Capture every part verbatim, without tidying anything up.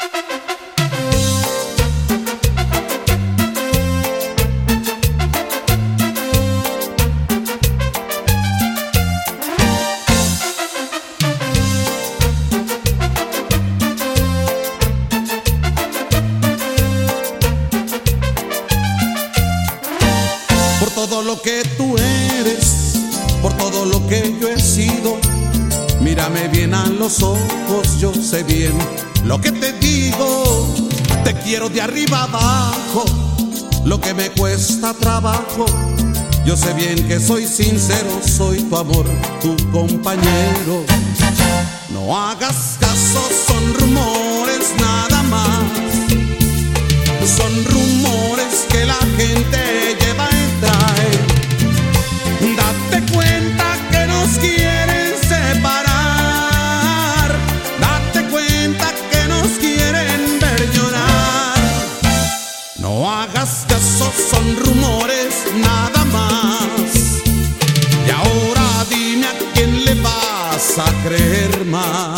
Por todo lo que tú eres, por todo lo que yo he sido, mírame bien a los ojos, yo sé bien lo que te digo. Te quiero de arriba abajo, lo que me cuesta trabajo. Yo sé bien que soy sincero, soy tu amor, tu compañero. No hagas caso, son rumores nada más. Son rumores que la gente lleva y trae. Date cuenta que nos quieren separar. Date cuenta que nos quieren ver llorar. No hagas caso, son rumores nada más. Y ahora dime a quién le vas a creer más.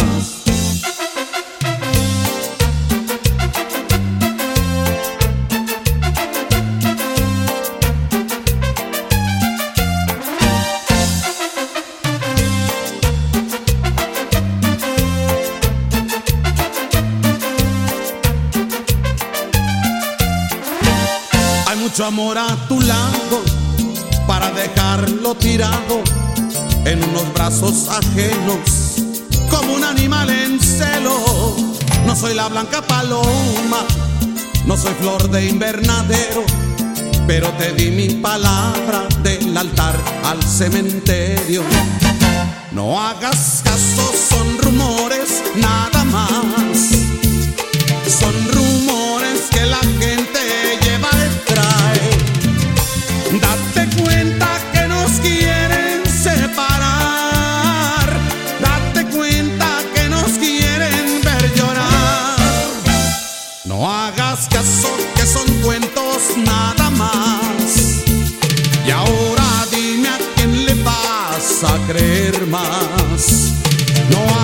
Mucho amor a tu lado para dejarlo tirado en unos brazos ajenos como un animal en celo. No soy la blanca paloma, no soy flor de invernadero, pero te di mi palabra del altar al cementerio. No hagas caso, son rumores nada más. Son rumores que la gente lleva y trae. Date cuenta que nos quieren separar. Date cuenta que nos quieren ver llorar. No hagas caso, que son cuentos nada más. Y ahora dime a quién le vas a creer más. No